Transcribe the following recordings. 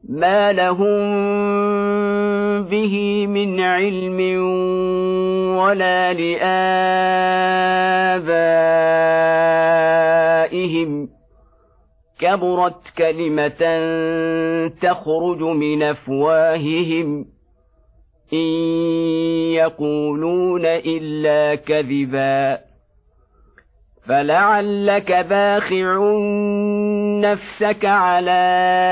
ما لهم به من علم ولا لآبائهم كبرت كلمة تخرج من أفواههم إن يقولون إلا كذبا فلعلك باخع نفسك على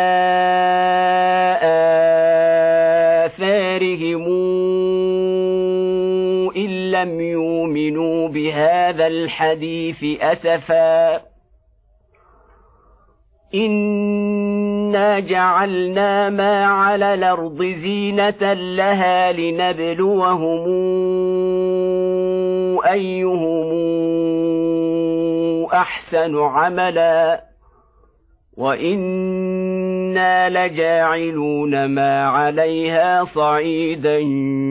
آثارهم إن لم يؤمنوا بهذا الحديث أسفا إنا جعلنا ما على الأرض زينة لها لنبلوهم أيهم أحسن عملا وإنا لجاعلون ما عليها صعيدا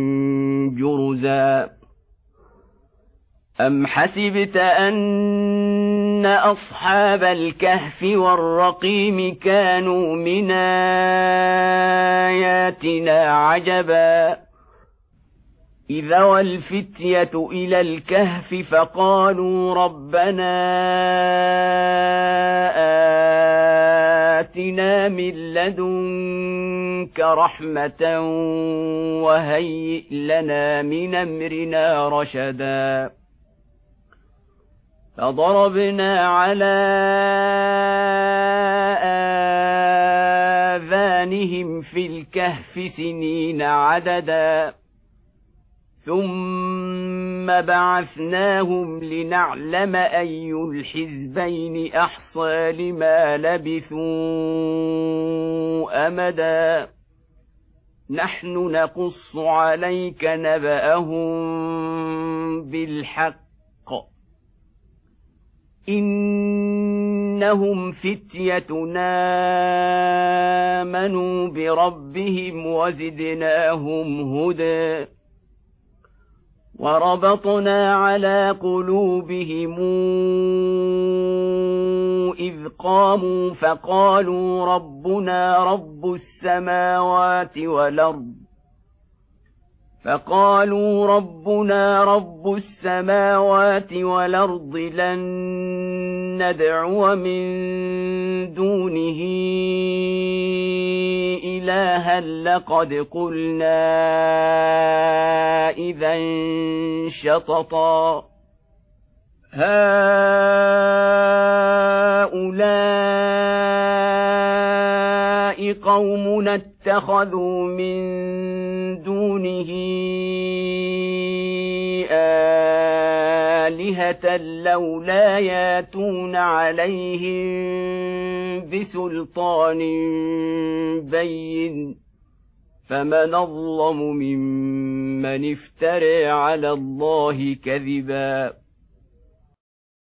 جرزا أم حسبت أن أصحاب الكهف والرقيم كانوا من آياتنا عجبا إذا والفتية إلى الكهف فقالوا ربنا آتنا من لدنك رحمة وهيئ لنا من أمرنا رشدا فضربنا على آذانهم في الكهف سنين عددا ثم بعثناهم لنعلم أي الحزبين أحصى لما لبثوا أمدا نحن نقص عليك نبأهم بالحق إنهم فتيتنا آمنوا بربهم وزدناهم هدى وربطنا على قلوبهم إذ قاموا فقالوا ربنا رب السماوات والأرض لن ندعو من دونه إلها لقد قلنا إذا شططا هؤلاء قومنا اتخذوا من دونه آلهة لولا ياتون عليهم بسلطان بين فمن أظلم ممن افترى على الله كذبا